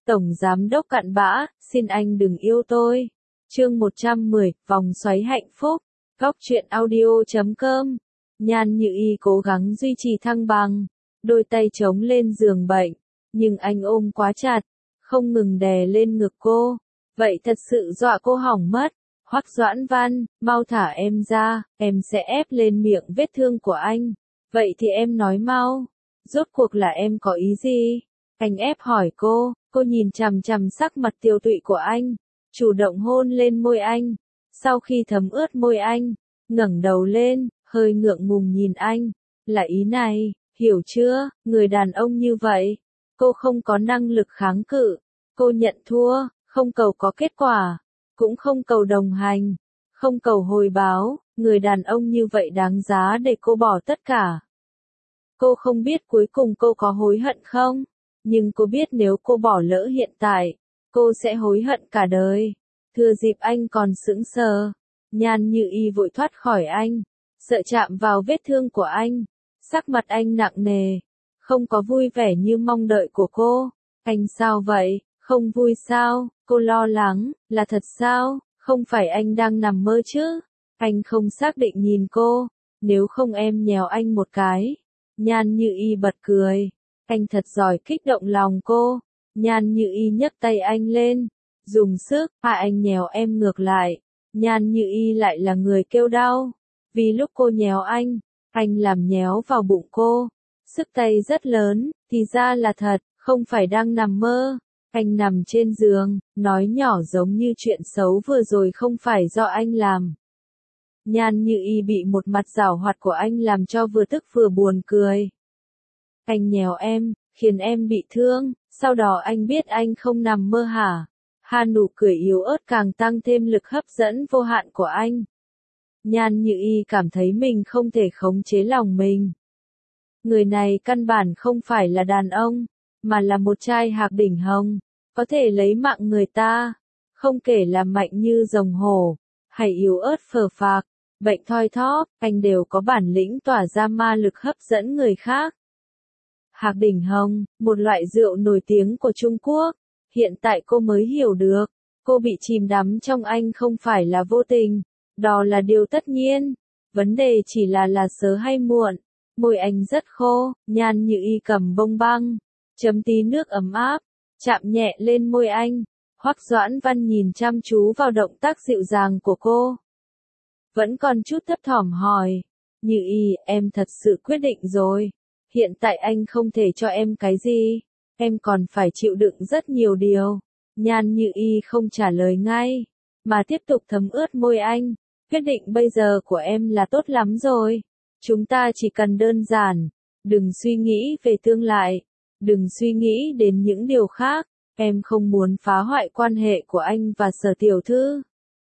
Tổng giám đốc cặn bã, xin anh đừng yêu tôi. Chương 110, vòng xoáy hạnh phúc. Góc truyện audio.com. Nhan Như Y cố gắng duy trì thăng bằng, đôi tay chống lên giường bệnh, nhưng anh ôm quá chặt, không ngừng đè lên ngực cô. Vậy thật sự dọa cô hỏng mất. Hoắc Doãn Văn, mau thả em ra, em sẽ ép lên miệng vết thương của anh. Vậy thì em nói mau, rốt cuộc là em có ý gì? Anh ép hỏi cô nhìn chằm chằm sắc mặt tiều tụy của anh, chủ động hôn lên môi anh. Sau khi thấm ướt môi anh, ngẩng đầu lên, hơi ngượng ngùng nhìn anh. Là ý này, hiểu chưa? Người đàn ông như vậy, cô không có năng lực kháng cự. Cô nhận thua, không cầu có kết quả, cũng không cầu đồng hành, không cầu hồi báo. Người đàn ông như vậy đáng giá để cô bỏ tất cả. Cô không biết cuối cùng cô có hối hận không? Nhưng cô biết nếu cô bỏ lỡ hiện tại, cô sẽ hối hận cả đời. Thừa dịp anh còn sững sờ, Nhan Như Y vội thoát khỏi anh, sợ chạm vào vết thương của anh. Sắc mặt anh nặng nề, không có vui vẻ như mong đợi của cô. Anh sao vậy? Không vui sao? Cô lo lắng, là thật sao? Không phải anh đang nằm mơ chứ? Anh không xác định nhìn cô, nếu không em nhéo anh một cái. Nhan Như Y bật cười. Anh thật giỏi kích động lòng cô. Nhan Như Y nhấc tay anh lên, dùng sức, anh nhéo em ngược lại. Nhan Như Y lại là người kêu đau, vì lúc cô nhéo anh làm nhéo vào bụng cô. Sức tay rất lớn, thì ra là thật, không phải đang nằm mơ. Anh nằm trên giường, nói nhỏ giống như chuyện xấu vừa rồi không phải do anh làm. Nhan Như Y bị một mặt giảo hoạt của anh làm cho vừa tức vừa buồn cười. Anh nhéo em, khiến em bị thương, sau đó anh biết anh không nằm mơ hả? Nụ cười yếu ớt càng tăng thêm lực hấp dẫn vô hạn của anh. Nhan Như Y cảm thấy mình không thể khống chế lòng mình. Người này căn bản không phải là đàn ông, mà là một trai hạc đỉnh hồng, có thể lấy mạng người ta. Không kể là mạnh như rồng hổ, hay yếu ớt phờ phạc, bệnh thoi thóp, anh đều có bản lĩnh tỏa ra ma lực hấp dẫn người khác. Hạc đỉnh hồng, một loại rượu nổi tiếng của Trung Quốc. Hiện tại cô mới hiểu được, cô bị chìm đắm trong anh không phải là vô tình, đó là điều tất nhiên. Vấn đề chỉ là sớm hay muộn. Môi anh rất khô, Nhan Như Y cầm bông băng, chấm tí nước ấm áp, chạm nhẹ lên môi anh. Hoắc Doãn Văn nhìn chăm chú vào động tác dịu dàng của cô, vẫn còn chút thấp thỏm hỏi, Như Y, em thật sự quyết định rồi? Hiện tại anh không thể cho em cái gì, em còn phải chịu đựng rất nhiều điều. Nhan Như Y không trả lời ngay, mà tiếp tục thấm ướt môi anh. Quyết định bây giờ của em là tốt lắm rồi. Chúng ta chỉ cần đơn giản, đừng suy nghĩ về tương lai, đừng suy nghĩ đến những điều khác. Em không muốn phá hoại quan hệ của anh và Sở tiểu thư.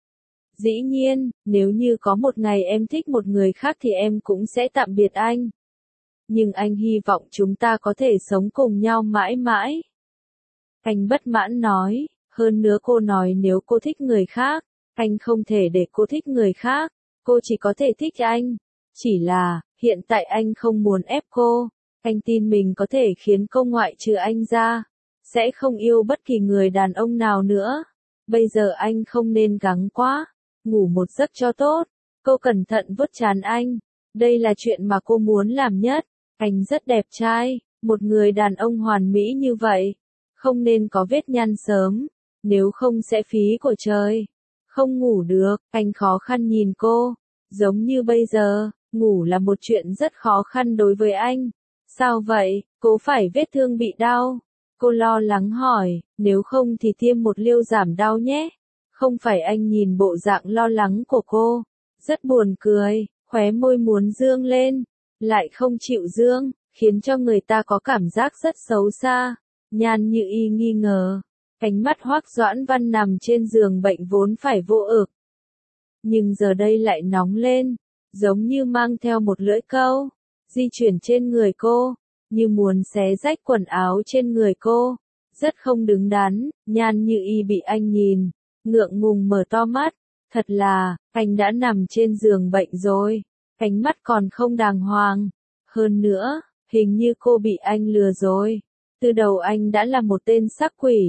Dĩ nhiên, nếu như có một ngày em thích một người khác thì em cũng sẽ tạm biệt anh. Nhưng anh hy vọng chúng ta có thể sống cùng nhau mãi mãi. Anh bất mãn nói, hơn nữa cô nói nếu cô thích người khác, anh không thể để cô thích người khác, cô chỉ có thể thích anh. Chỉ là, hiện tại anh không muốn ép cô, anh tin mình có thể khiến cô ngoại trừ anh ra, sẽ không yêu bất kỳ người đàn ông nào nữa. Bây giờ anh không nên gắng quá, ngủ một giấc cho tốt. Cô cẩn thận vuốt trán anh, đây là chuyện mà cô muốn làm nhất. Anh rất đẹp trai, một người đàn ông hoàn mỹ như vậy, không nên có vết nhăn sớm, nếu không sẽ phí của trời. Không ngủ được, anh khó khăn nhìn cô, giống như bây giờ, ngủ là một chuyện rất khó khăn đối với anh. Sao vậy, cô phải vết thương bị đau? Cô lo lắng hỏi, nếu không thì tiêm một liều giảm đau nhé. Không phải. Anh nhìn bộ dạng lo lắng của cô, rất buồn cười, khóe môi muốn dương lên, lại không chịu dương, khiến cho người ta có cảm giác rất xấu xa. Nhan Như Y nghi ngờ, ánh mắt Hoắc Doãn Văn nằm trên giường bệnh vốn phải vô ực, nhưng giờ đây lại nóng lên, giống như mang theo một lưỡi câu, di chuyển trên người cô, như muốn xé rách quần áo trên người cô. Rất không đứng đắn. Nhan Như Y bị anh nhìn, ngượng ngùng mở to mắt. Thật là, anh đã nằm trên giường bệnh rồi, ánh mắt còn không đàng hoàng. Hơn nữa, hình như cô bị anh lừa rồi. Từ đầu anh đã là một tên sắc quỷ,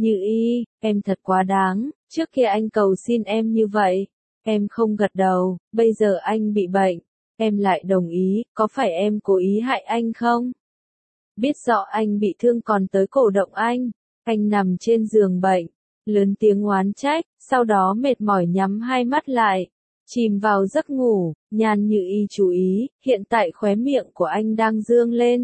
Như Y, em thật quá đáng, trước kia anh cầu xin em như vậy, em không gật đầu, bây giờ anh bị bệnh, em lại đồng ý, có phải em cố ý hại anh không? Biết rõ anh bị thương còn tới cổ động anh nằm trên giường bệnh, lớn tiếng oán trách, sau đó mệt mỏi nhắm hai mắt lại, chìm vào giấc ngủ. Nhan Như Y chú ý, hiện tại khóe miệng của anh đang dương lên.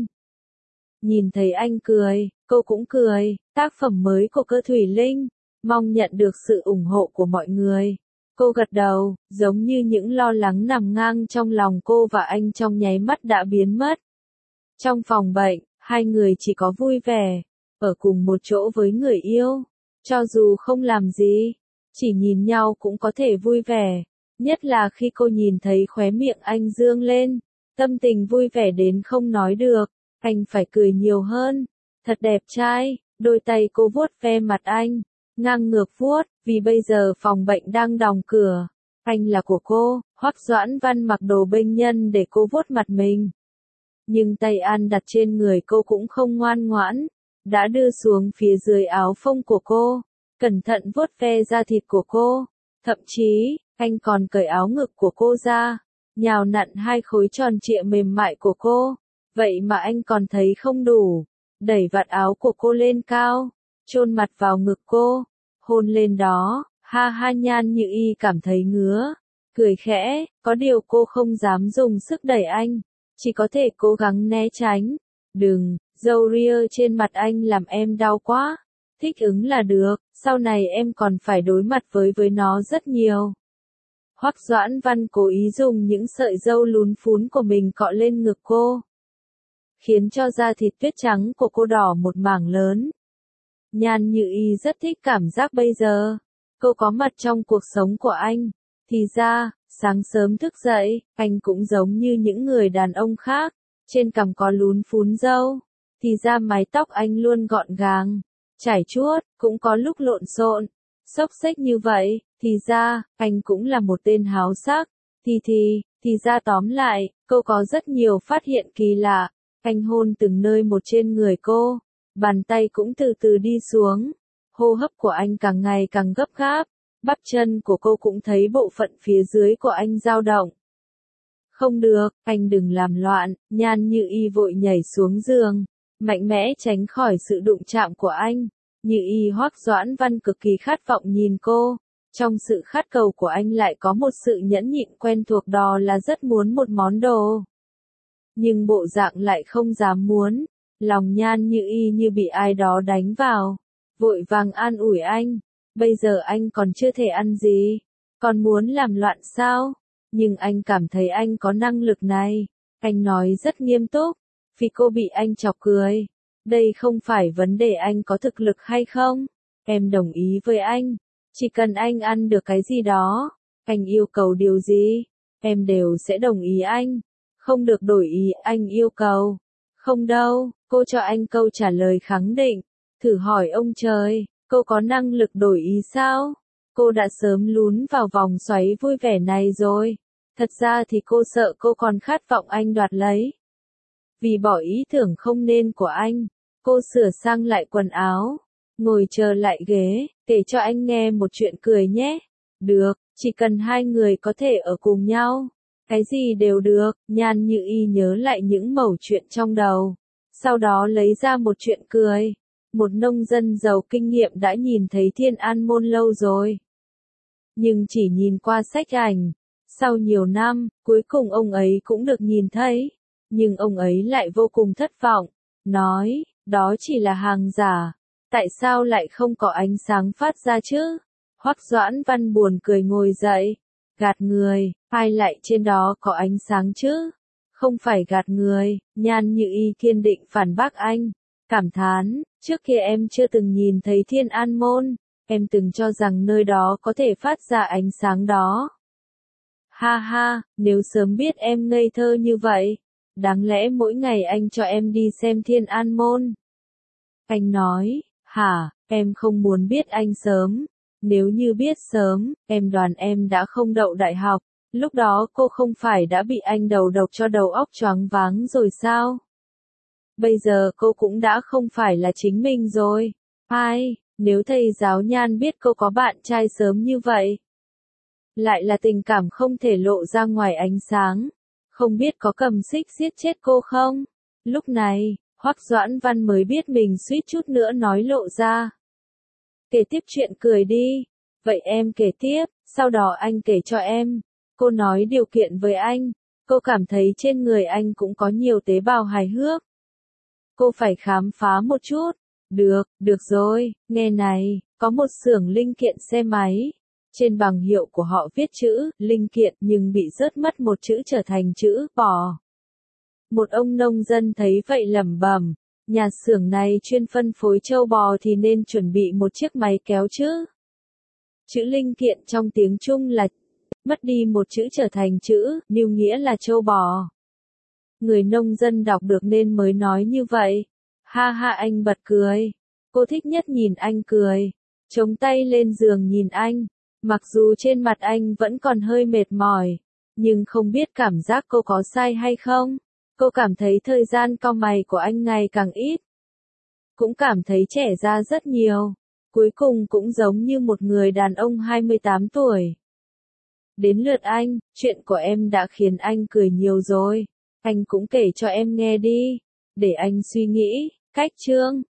Nhìn thấy anh cười, cô cũng cười, tác phẩm mới của Cơ Thủy Linh, mong nhận được sự ủng hộ của mọi người. Cô gật đầu, giống như những lo lắng nằm ngang trong lòng cô và anh trong nháy mắt đã biến mất. Trong phòng bệnh, hai người chỉ có vui vẻ, ở cùng một chỗ với người yêu, cho dù không làm gì, chỉ nhìn nhau cũng có thể vui vẻ, nhất là khi cô nhìn thấy khóe miệng anh dương lên, tâm tình vui vẻ đến không nói được, anh phải cười nhiều hơn, thật đẹp trai, đôi tay cô vuốt ve mặt anh, ngang ngược vuốt, vì bây giờ phòng bệnh đang đóng cửa, anh là của cô, Hoắc Doãn Văn mặc đồ bệnh nhân để cô vuốt mặt mình. Nhưng tay An đặt trên người cô cũng không ngoan ngoãn, đã đưa xuống phía dưới áo phông của cô, cẩn thận vuốt ve da thịt của cô, thậm chí, anh còn cởi áo ngực của cô ra, nhào nặn hai khối tròn trịa mềm mại của cô, vậy mà anh còn thấy không đủ, đẩy vạt áo của cô lên cao, chôn mặt vào ngực cô, hôn lên đó, ha ha. Nhan Như Y cảm thấy ngứa, cười khẽ, có điều cô không dám dùng sức đẩy anh, chỉ có thể cố gắng né tránh. Đừng, râu ria trên mặt anh làm em đau quá. Thích ứng là được, sau này em còn phải đối mặt với nó rất nhiều. Hoắc Doãn Văn cố ý dùng những sợi râu lún phún của mình cọ lên ngực cô, khiến cho da thịt tuyết trắng của cô đỏ một mảng lớn. Nhan Như Y rất thích cảm giác bây giờ, cô có mặt trong cuộc sống của anh. Thì ra, sáng sớm thức dậy, anh cũng giống như những người đàn ông khác, trên cằm có lún phún râu. Thì ra mái tóc anh luôn gọn gàng, chải chuốt, cũng có lúc lộn xộn, xốc xếch như vậy. Thì ra, anh cũng là một tên háo sắc. Thì ra tóm lại, cô có rất nhiều phát hiện kỳ lạ. Anh hôn từng nơi một trên người cô, bàn tay cũng từ từ đi xuống. Hô hấp của anh càng ngày càng gấp gáp, bắp chân của cô cũng thấy bộ phận phía dưới của anh dao động. Không được, anh đừng làm loạn. Nhan Như Y vội nhảy xuống giường, mạnh mẽ tránh khỏi sự đụng chạm của anh. Như Y. Hoắc Doãn Văn cực kỳ khát vọng nhìn cô, trong sự khát cầu của anh lại có một sự nhẫn nhịn quen thuộc, đó là rất muốn một món đồ. Nhưng bộ dạng lại không dám muốn, lòng Nhan Như Y như bị ai đó đánh vào, vội vàng an ủi anh, bây giờ anh còn chưa thể ăn gì, còn muốn làm loạn sao? Nhưng anh cảm thấy anh có năng lực này, anh nói rất nghiêm túc, vì cô bị anh chọc cười. Đây không phải vấn đề anh có thực lực hay không, em đồng ý với anh, chỉ cần anh ăn được cái gì đó, anh yêu cầu điều gì, em đều sẽ đồng ý anh. Không được đổi ý anh yêu cầu. Không đâu, cô cho anh câu trả lời khẳng định. Thử hỏi ông trời, cô có năng lực đổi ý sao? Cô đã sớm lún vào vòng xoáy vui vẻ này rồi. Thật ra thì cô sợ cô còn khát vọng anh đoạt lấy. Vì bỏ ý tưởng không nên của anh, cô sửa sang lại quần áo, ngồi chờ lại ghế, kể cho anh nghe một chuyện cười nhé. Được, chỉ cần hai người có thể ở cùng nhau. Cái gì đều được. Nhan Như Y nhớ lại những mẩu chuyện trong đầu, sau đó lấy ra một chuyện cười. Một nông dân giàu kinh nghiệm đã nhìn thấy Thiên An Môn lâu rồi, nhưng chỉ nhìn qua sách ảnh. Sau nhiều năm, cuối cùng ông ấy cũng được nhìn thấy, nhưng ông ấy lại vô cùng thất vọng, nói, đó chỉ là hàng giả, tại sao lại không có ánh sáng phát ra chứ? Hoắc Doãn Văn buồn cười ngồi dậy, gạt người, ai lại trên đó có ánh sáng chứ? Không phải gạt người. Nhan Như Y kiên định phản bác anh, cảm thán, trước kia em chưa từng nhìn thấy Thiên An Môn, em từng cho rằng nơi đó có thể phát ra ánh sáng đó. Ha ha, nếu sớm biết em ngây thơ như vậy, đáng lẽ mỗi ngày anh cho em đi xem Thiên An Môn. Anh nói, hả, em không muốn biết anh sớm. Nếu như biết sớm, em đoán em đã không đậu đại học, lúc đó cô không phải đã bị anh đầu độc cho đầu óc choáng váng rồi sao? Bây giờ cô cũng đã không phải là chính mình rồi. Ai, Nếu thầy giáo Nhan biết cô có bạn trai sớm như vậy, lại là tình cảm không thể lộ ra ngoài ánh sáng, không biết có cầm xích giết chết cô không? Lúc này, Hoắc Doãn Văn mới biết mình suýt chút nữa nói lộ ra. Kể tiếp chuyện cười đi. Vậy em kể tiếp, sau đó anh kể cho em. Cô nói điều kiện với anh. Cô cảm thấy trên người anh cũng có nhiều tế bào hài hước. Cô phải khám phá một chút. Được rồi, nghe này, có một xưởng linh kiện xe máy. Trên bảng hiệu của họ viết chữ linh kiện nhưng bị rớt mất một chữ trở thành chữ bò. Một ông nông dân thấy vậy lẩm bẩm, nhà xưởng này chuyên phân phối trâu bò thì nên chuẩn bị một chiếc máy kéo chứ. Chữ linh kiện trong tiếng Trung là mất đi một chữ trở thành chữ nưu nghĩa là trâu bò. Người nông dân đọc được nên mới nói như vậy. Ha ha, anh bật cười. Cô thích nhất nhìn anh cười. Chống tay lên giường nhìn anh. Mặc dù trên mặt anh vẫn còn hơi mệt mỏi, nhưng không biết cảm giác cô có sai hay không. Cô cảm thấy thời gian cau mày của anh ngày càng ít. Cũng cảm thấy trẻ ra rất nhiều. Cuối cùng cũng giống như một người đàn ông 28 tuổi. Đến lượt anh, chuyện của em đã khiến anh cười nhiều rồi. Anh cũng kể cho em nghe đi. Để anh suy nghĩ. Cách chương